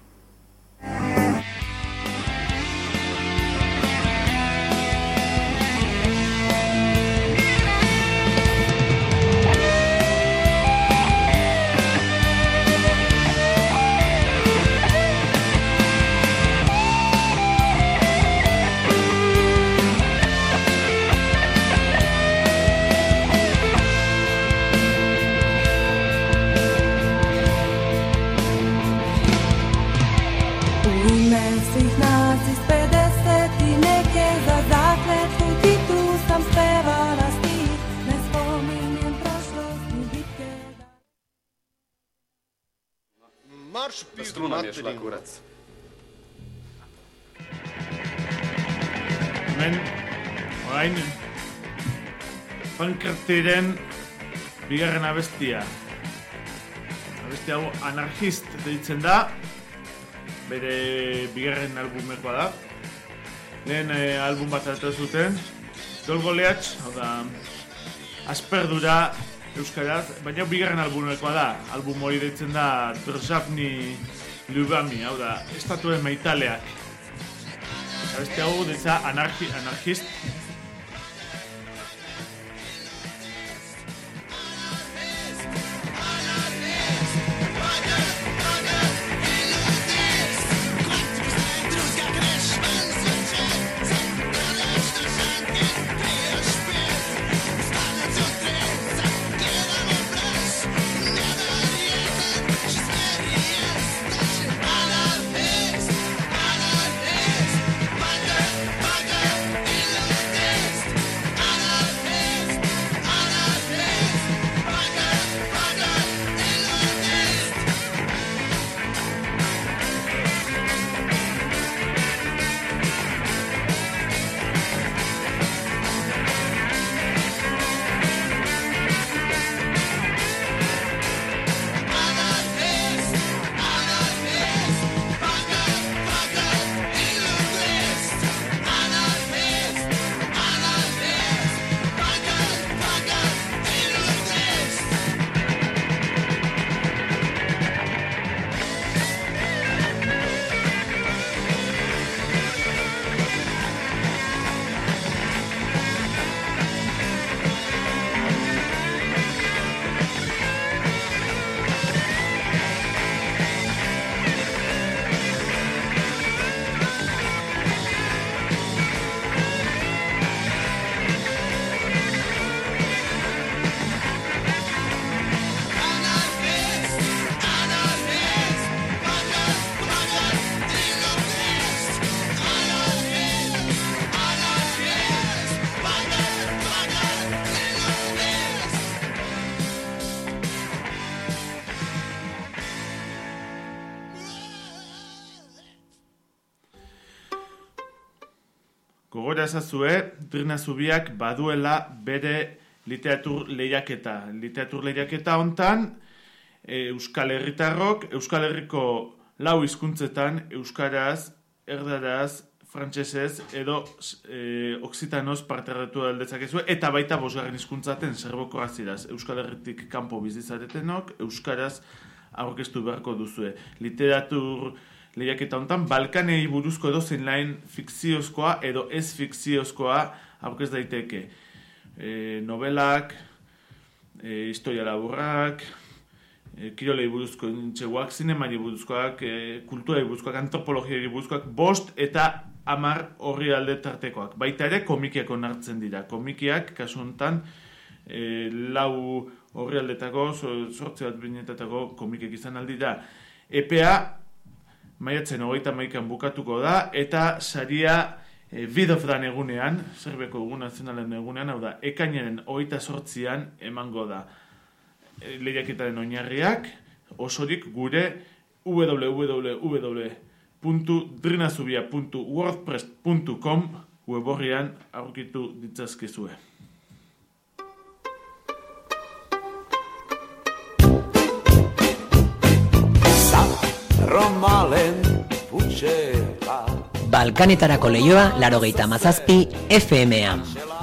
Struna mi je šla, kurac. Hemen, orain, pankartiren bigarren abestia. Abestia hau Anarchist deitzen da, bere bigarren albumekoa da. Lehen eh, album bat atera zuten, Dolgoleatx, hau da, Asperdura euskaraz, baina bigarren albumekoa da. Album hori deitzen da Državni Ljubami, hau da, estatuen maitaleak. Abestia hau deitza anarchi, Anarchist. Gogora ezazue, Drina Zubiak baduela bere literatur lehiaketa. Literatur lehiaketa hontan, e, Euskal Herritarrok, Euskal Herriko lau hizkuntzetan, euskaraz, erdaraz, frantsesez edo e, oksitanoz parte hartu aldetzakezue, eta baita bosgarren hizkuntzaten serboko aziraz. Euskal Herritik kanpo bizizaretenok, euskaraz aurkeztu beharko duzue. Literatur lehiaketa hontan, Balkanei buruzko edo zein lain fikziozkoa edo ez fikziozkoa aurkez daiteke. e, novelak, e, historia laburrak, e, kirolei buruzko intxeguak, zinemari buruzkoak, e, kulturai buruzkoak, antropologiari buruzkoak, bost eta hamar horri alde tartekoak. Baita ere komikiak onartzen dira. Komikiak, kasu honetan, e, lau horri aldetako, sortze bat binetatako komikek izan aldi da. Epea, maiatzen hogeita hamaikan bukatuko da, eta saria e, Vidofran egunean, Serbiako egun nazionalen egunean, hau da, ekainaren hogeita sortzian emango da. E, lehiaketaren oinarriak, osorik gure w w w puntu drinazubia puntu wordpress puntu com weborrian aurkitu ditzazkezue. Balkanetarako leioa laurogeita hamazazpi F M-an.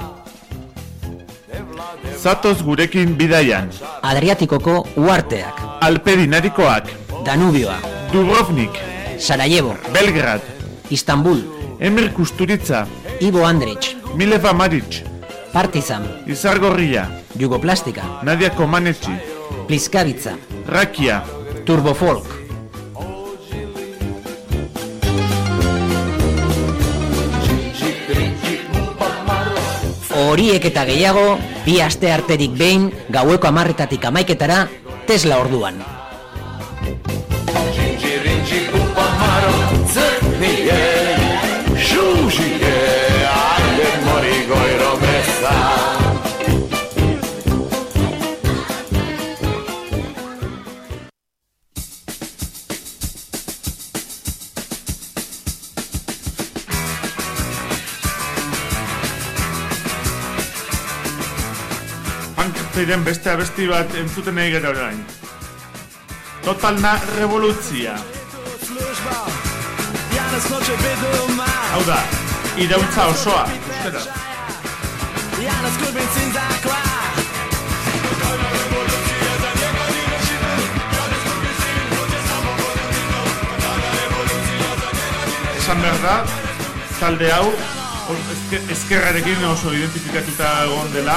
Zatoz gurekin bidaian. Adriatikoko uharteak. Alpedinarikoak. Danubioa. Dubrovnik. Sarajevo. Belgrad. Istanbul. Emir Kusturica. Ivo Andrić. Mileva Maric. Partizan. Izargorria. Jugoplastika. Nadia Comaneci. Pliskavitza. Rakia. Turbofolk. Horiek eta gehiago, bi aste arterik behin, gaueko hamarretatik hamaiketara, Tesla orduan. Zeiren beste abesti bat entzuten nahi gara orain. Totalna revolutzia. Hau da, irautza osoa. Euskara. Esan behar da, talde hau ezkerrarekin oso identifikatuta egon dela.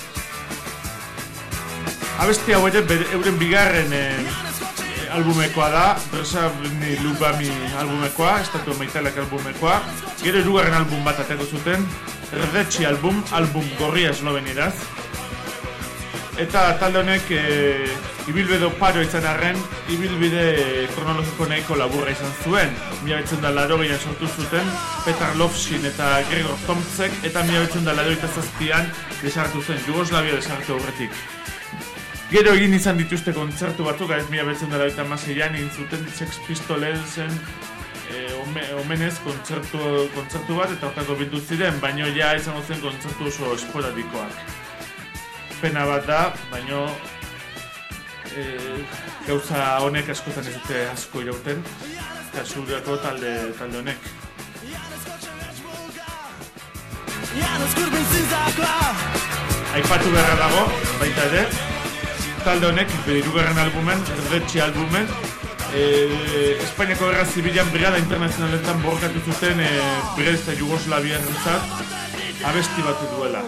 Abesti hau ere euren bigarren eh, albumekoa da, Bresavni Lubami albumekoa, Estatu Maitalak albumekoa. Gero hirugarren album bat ateko zuten, Rdetxi album, album gorria eslovenieraz. Eta talde honek eh, ibilbide oparo izan arren, ibilbide kronologiko nahiko laburra izan zuen. Mila betzen da larogeian sortu zuten, Petar Lovsin eta Gregor Tomtzek, eta mila betzen da larogeita zazpian desartu zen, Jugoslavia desartu aurretik. Gero egin izan dituzte kontzertu batzuk, ez mila betzen dara eta maseian egin zuten Sex Pistolsen e, omenez kontzertu, kontzertu bat eta hortako bildu ziren, baino ja izango zen kontzertu oso esporadikoak. Pena bat da, baino e, gauza honek askotan ez dute asko irauten, kasurako talde, talde honek. Aipatu beharra dago, baita ere, talde honek, hirugarren albumen, Rdetxi albumen, e, Espainiako Gerra Zibilan brigada internazionaletan borrokatu zuten e, brigadista Jugoslaviarrentzat abesti bat duela.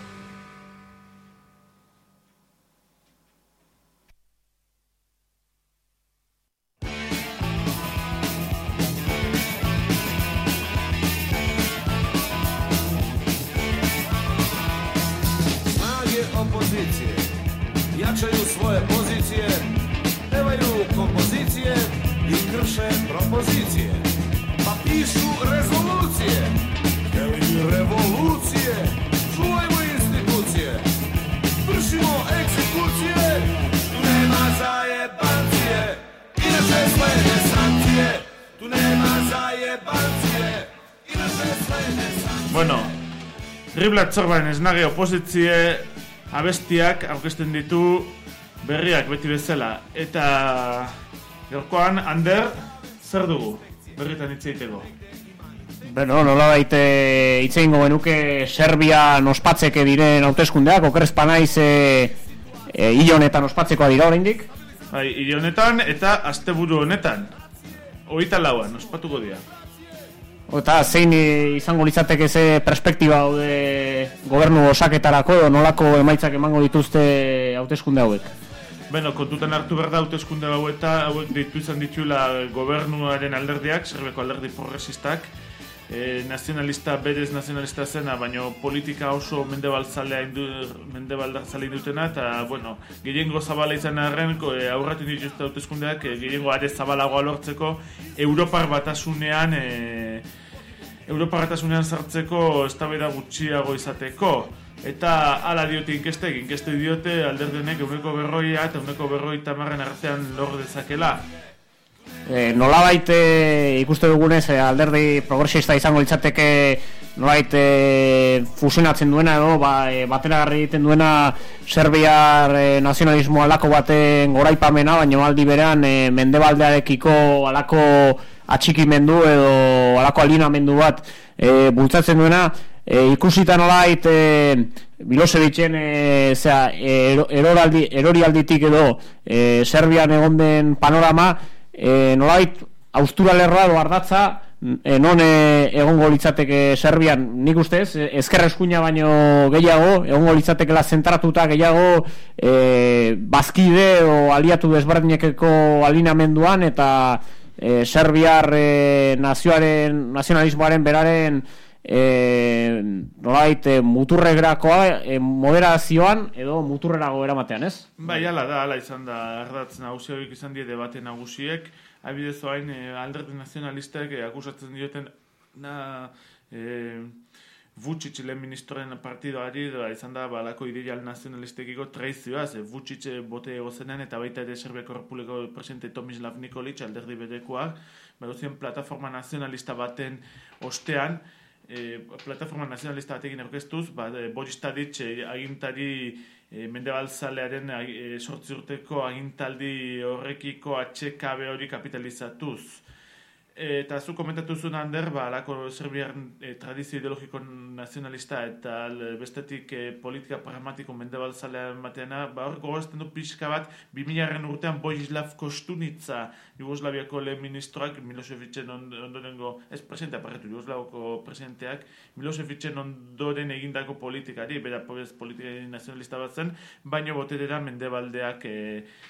Jačaju svoje pozicije, pevaju kompozicije i krše propozicije. Pa pišu rezolucije, htjeli revolucije, čuvajmo institucije, vršimo egzekucije, tu nema zajebancije, inače slede sankcije, tu nema zajebancije, inače slede sankcije. Bueno, Riblat Zorban ez nage opozizie, abestiak aurkezten ditu berriak beti bezala. Eta gaurkoan, Ander, zer dugu berritan hitz egiteko? Bueno, nolabait hitz egingo genuke Serbian ospatzeke diren hauteskundeak, okerrezpa naiz e, e, hil honetan ospatzekoa dira oraindik. Bai, hil honetan eta asteburu honetan. Hogeita lauan ospatuko dira. Eta zein izango litzateke ze perspektiba daude gobernu osaketarako edo nolako emaitzak emango dituzte hauteskunde hauek? Bueno, kontutan hartu behar da hauteskunde hau eta hauek deitu izan dituela gobernuaren alderdiak, Serbiako alderdi progresistak, e, nazionalista, berez nazionalista zena, baina politika oso mendebaltzalea indu, mendebaltzalea indutena, eta, bueno, gehiengo zabala izan arren, e, aurraten dituzte hauteskundeak, e, gehiengo are zabalagoa lortzeko, Europar batasunean, e, Europar batasunean sartzeko eztabaida gutxiago izateko. Eta hala diote inkestek, inkeste diote alderdenek euneko berroia eta euneko berroi tamarren artean lor dezakela. E, nolabait e, ikuste dugunez e, alderdi progresista izango litzateke nolabait e, fusionatzen duena edo ba, e, bateragarri egiten duena Serbiar e, nazionalismo alako baten goraipamena, baina aldi berean e, mendebaldearekiko alako atxikimendu edo alako alinamendu bat e, bultzatzen duena. E, ikusita nolait e, Milosevicen e, ero, eroraldi, erorialditik edo e, Serbian egon den panorama e, nolait austura lerroa edo ardatza e, non e, egongo litzateke Serbian nik ustez, ezker eskuina baino gehiago, egongo litzatekela zentratuta gehiago e, bazkide o aliatu desberdinekeko alinamenduan eta e, Serbiar e, nazioaren, nazionalismoaren beraren E, nolait e, muturrerakoa e, moderazioan edo muturrerago eramatean, ez? Bai, ala da, ala izan da ardatz nagusi horiek izan die debate nagusiek, adibidez orain e, alderdi nazionalistek e, akusatzen dioten na e, Vučić lehen ministroren partidoari da izan da balako ideal nazionalistekiko traizioa, ze Vučić bote egozenean eta baita ere Serbiako Republiko presidente Tomislav Nikolić alderdi berekoak, baduzien plataforma nazionalista baten ostean, E, plataforma nazionalista batekin aurkeztuz, ba, Boris Tadić e, agintari e, mendebaltzalearen e, sortzi urteko agintaldi horrekiko atxekabe hori kapitalizatuz. E, eta zu komentatu zuen Ander, ba, alako Serbiar e, tradizio ideologiko nazionalista eta bestetik e, politika pragmatiko mendebaltzalean bateana, ba, hor gogorazten du pixka bat, bi milagarren urtean Vojislav Koštunica, Jugoslaviako lehen ministroak, Milosevicen ondorengo, ez presidente aparretu, Jugoslavoko presidenteak, Milosevicen ondoren egindako politikari, bera politika nazionalista bat zen, baino boterera mendebaldeak e,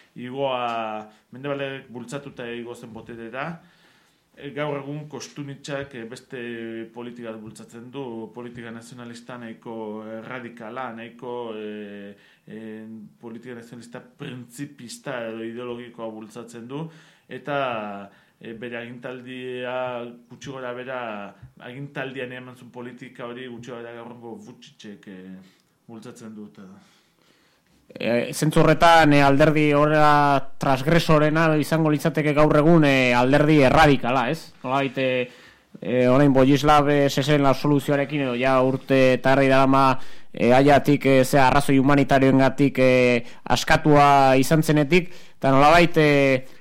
igoa, mendebaldeak bultzatuta igo zen boterera. Gaur egun Koštunitzak beste politika bultzatzen du, politika nazionalista nahiko radikala, nahiko e, e, politika nazionalista printzipista edo ideologikoa bultzatzen du, eta e, bere agintaldia gutxi gora bera, agintaldian eman zuen politika hori gutxi gora gaurrengo Vučićek e, bultzatzen du. E, zentzu horretan e, alderdi horrela transgresorena izango litzateke gaur egun e, alderdi erradikala, ez? Nolabait e, e, orain Vojislav Šešeljen soluzioarekin edo ja urte eta herri darama e, aiatik e, ze arrazoi humanitarioengatik e, askatua izan zenetik, eta nolabait e,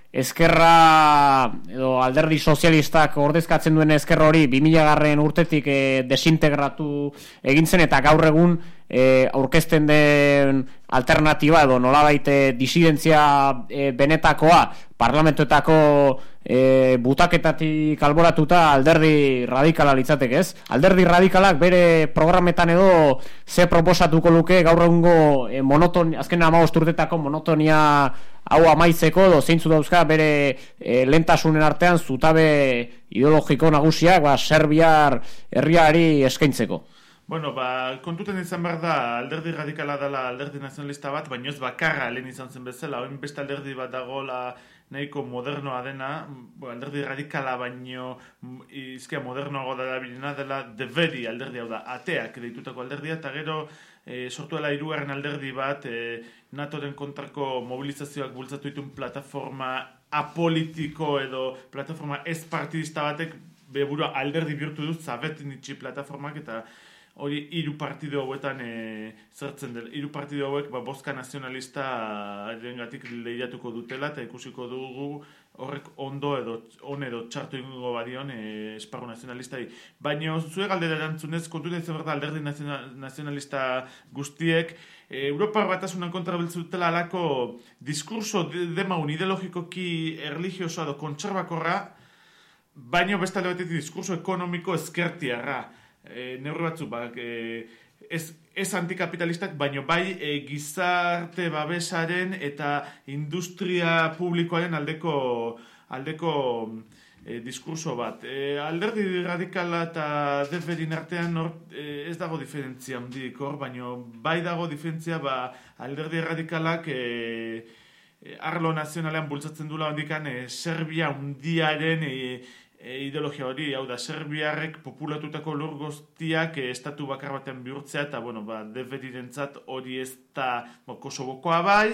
ezkerra edo alderdi sozialistak ordezkatzen duen ezkerra hori bi mila garren urtetik e, desintegratu egin zen eta gaur egun e, aurkezten den alternatiba edo nolabait e, disidentzia e, benetakoa parlamentuetako e, butaketatik alboratuta alderdi radikala litzateke, ez? Alderdi radikalak bere programetan edo ze proposatuko luke gaur egungo e, monoton, azken hamabost urtetako monotonia hau amaitzeko edo zeintzu dauzka bere e, lehentasunen artean zutabe ideologiko nagusiak ba, Serbiar herriari eskaintzeko. Bueno, ba, kontuten izan behar da, alderdi radikala dela alderdi nazionalista bat, baina ez bakarra lehen izan zen bezala, oin beste alderdi bat dagoela nahiko modernoa dena, alderdi radikala baino izkia modernoago da bilena dela Deveri alderdi hau da, ateak deitutako alderdia, eta gero e, sortu dela hirugarren alderdi bat, e, NATOren kontrako mobilizazioak bultzatu ditun plataforma apolitiko edo plataforma ez partidista batek beburua alderdi bihurtu du Zavetnitxi plataformak eta hori hiru partido hauetan e, zertzen dela. Hiru partido hauek ba, bozka nazionalista dengatik lehiatuko dutela eta ikusiko dugu horrek ondo edo on edo txartu ingo badion e, esparru nazionalistari. Baina zure galdera erantzunez, kontuta izan behar da alderdi nazionalista guztiek e, Europar batasunan kontra biltzutela alako diskurso demaun ideologikoki erligiosoa edo kontserbakorra baino beste alde batetik diskurso ekonomiko ezkertiarra. E, neurri batzu, ba, e, ez, ez antikapitalistak, baino bai e, gizarte babesaren eta industria publikoaren aldeko aldeko e, diskurso bat. E, alderdi radikala eta deferin artean hor, e, ez dago diferentzia handik hor, baino bai dago diferentzia ba, alderdi radikalak e, e, arlo nazionalean bultzatzen dula handikan e, Serbia hundiaren e, e, ideologia hori, hau da, serbiarrek populatutako lur guztiak e, estatu bakar baten bihurtzea, eta bueno, ba, deferirentzat hori ez da bo, Kosovokoa bai,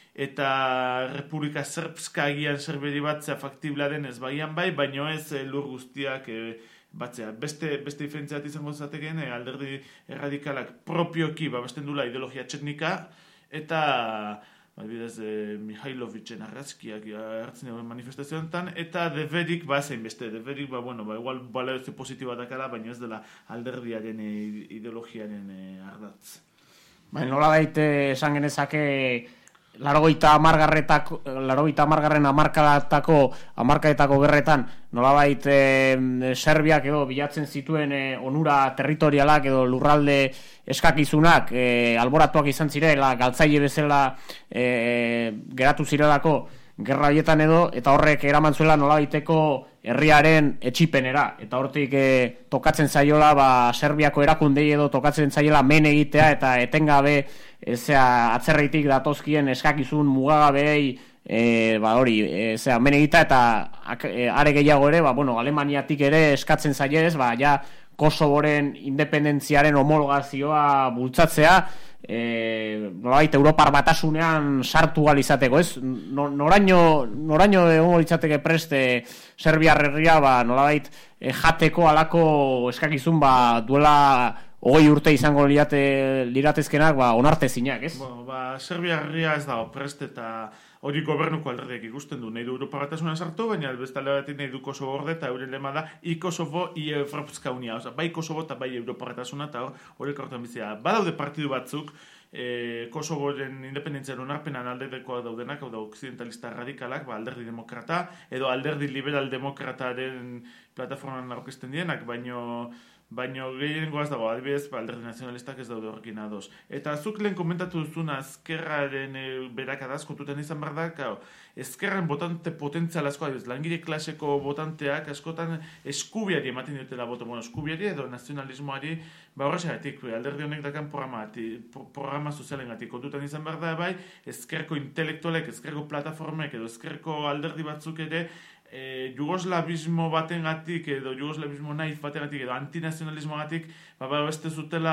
eta Republika Srpska agian serberi batzea faktibla denez baian bai, baino ez e, lur guztiak e, batzea. Beste, beste diferentziat izango zatekeen, e, alderdi erradikalak propioki babesten dula ideologia txetnika, eta adibidez, e, Mihailovicen argazkiak hartzen egon manifestazioetan, eta deberik, ba, zein beste, deberik, ba, bueno, ba, igual balaioze positiboa dakala, baina ez dela alderdiaren e, ideologiaren e, ardatz. Ba, nola daite esan genezake Larogeita amargarretako, larogeita amargarren amarkadetako, amarkadetako gerretan, nolabait e, Serbiak edo bilatzen zituen e, onura territorialak edo lurralde eskakizunak e, alboratuak izan zirela, galtzaile bezala e, geratu zirelako gerra horietan edo, eta horrek eraman zuela nolabaiteko herriaren etxipenera, eta hortik e, tokatzen zaiola, ba, Serbiako erakundei edo tokatzen zaiola men egitea, eta etengabe ezea atzerritik datozkien eskakizun mugagabei e, ba, hori, ezea men egitea, eta e, are gehiago ere, ba, bueno, Alemaniatik ere eskatzen zaiez, ba, ja, Kosovoren independentziaren homologazioa bultzatzea, e, nolabait Europar batasunean sartu gal izateko, ez? No, noraino, noraino egongo litzateke preste Serbiar herria, ba, nolabait e, jateko alako eskakizun, ba, duela hogei urte izango lirate, liratezkenak, ba, onartezinak, ez? Bueno, ba, Serbiar herria ez dago prest, eta hori gobernuko alderdiak ikusten du, nahi du Europa batasunan sartu, baina bestalde batetik nahi du Kosovo orde, eta euren lema da, i Kosovo, i Evropska Unia, oza, bai Kosovo eta bai Europa batasuna, eta horiek horretan bizia. Badaude partidu batzuk, e, Kosovoren independentziaren onarpenan aldedekoa daudenak, hau da, occidentalista radikalak, ba, alderdi demokrata, edo alderdi liberal demokrataren plataforman aurkezten dienak, baino baino gehiengoaz dago, adibidez, ba, alderdi nazionalistak ez daude horrekin ados. Eta zuk lehen komentatu duzuna ezkerraren e, berakadaz kontutan izan behar da, kao, ezkerren botante potentzial asko, adibidez, langile klaseko botanteak askotan eskubiari ematen diotela boto, bueno, eskubiari edo nazionalismoari, ba horrexagatik, alderdi honek dakan programa, programa sozialengatik kontutan izan behar da, bai, ezkerko intelektualek, ezkerko plataformek edo ezkerko alderdi batzuk ere, E, jugoslavismo batengatik edo jugoslavismo naif batengatik edo antinazionalismoagatik ba, ba beste zutela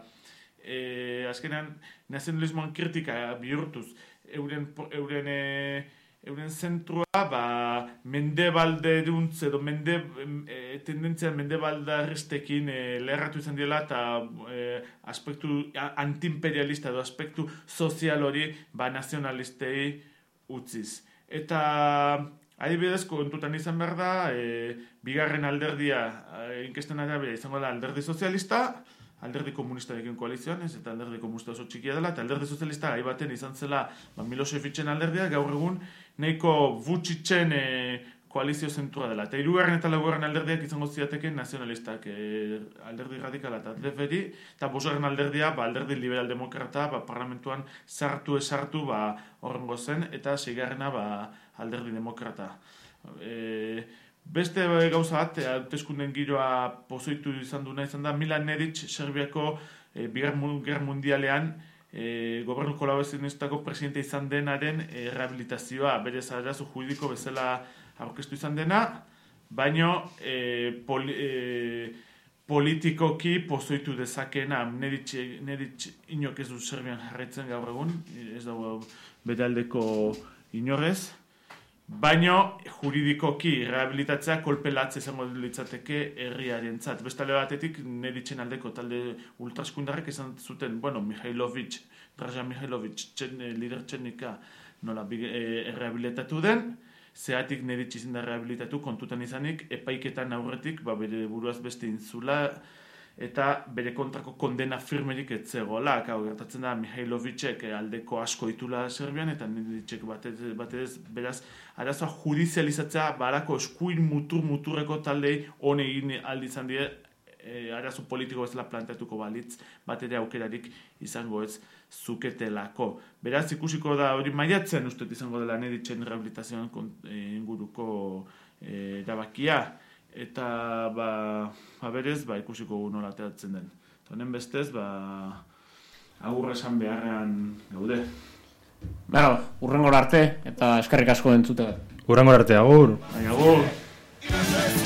e, azkenean nazionalismoan kritika bihurtuz euren euren e, euren zentrua ba mendebalderuntz edo mende e, tendentzia mendebaldarristekin e, lerratu izan dela eta e, aspektu antiimperialista edo aspektu sozial hori ba nazionalistei utziz. Eta adibidez, kontutan izan behar da, e, bigarren alderdia, e, inkesten arabera izango da alderdi sozialista, alderdi komunistarekin koalizioan, ez, eta alderdi komunista oso txikia dela, eta alderdi sozialista gai baten izan zela ba, Milosevicen alderdia, gaur egun nahiko Vucicen e, koalizio zentrua dela. Eta hirugarren eta laugarren alderdiak izango ziateken nazionalistak, e, alderdi radikala eta deferi, eta bosgarren alderdia, ba, alderdi liberal demokrata, ba, parlamentuan sartu esartu ba, horrengo zen, eta seigarrena ba, alderdi demokrata. E, beste gauza bat, hauteskunden giroa pozoitu izan duna izan da, Milan Nedic, Serbiako e, bigarren gerra mundialean, e, gobernu kolaborazionistako presidente izan denaren e, rehabilitazioa, berez arazo juridiko bezala aurkeztu izan dena, baino e, poli, e, politikoki pozoitu dezakena, Nedic, Nedic inok ez du Serbian jarraitzen gaur egun, ez dago bere aldeko inorez, baino juridikoki rehabilitatzea kolpelatze izango litzateke herriarentzat. Bestalde batetik Nedicen aldeko talde ultraskundarrek izan zuten, bueno, Mihailovic, Draža Mihailovic, txen, lider txetnika nola e, rehabilitatu den, zeatik Nedic izan da rehabilitatu kontutan izanik, epaiketan aurretik, ba, bere buruaz beste intzula, eta bere kontrako kondena firmerik etzegoela. Hau gertatzen da Mihailovicek aldeko asko ditula Serbian, eta Nedicek batez, batez beraz, arazoa judizializatzea barako eskuin mutur-muturreko taldei hone egin aldizan die, e, arazo politiko bezala planteatuko balitz, bat ere aukerarik izango ez zuketelako. Beraz, ikusiko da hori maiatzen uste izango dela Nedicen rehabilitazioan inguruko e, erabakia. Eta, ba, ba berez, ba, ikusiko gu nola ateratzen den. Eta honen bestez, ba, agurra esan beharrean gaude. Bueno, urrengora arte, eta eskerrik asko entzute. Urrengora arte, agur. Bai, agur.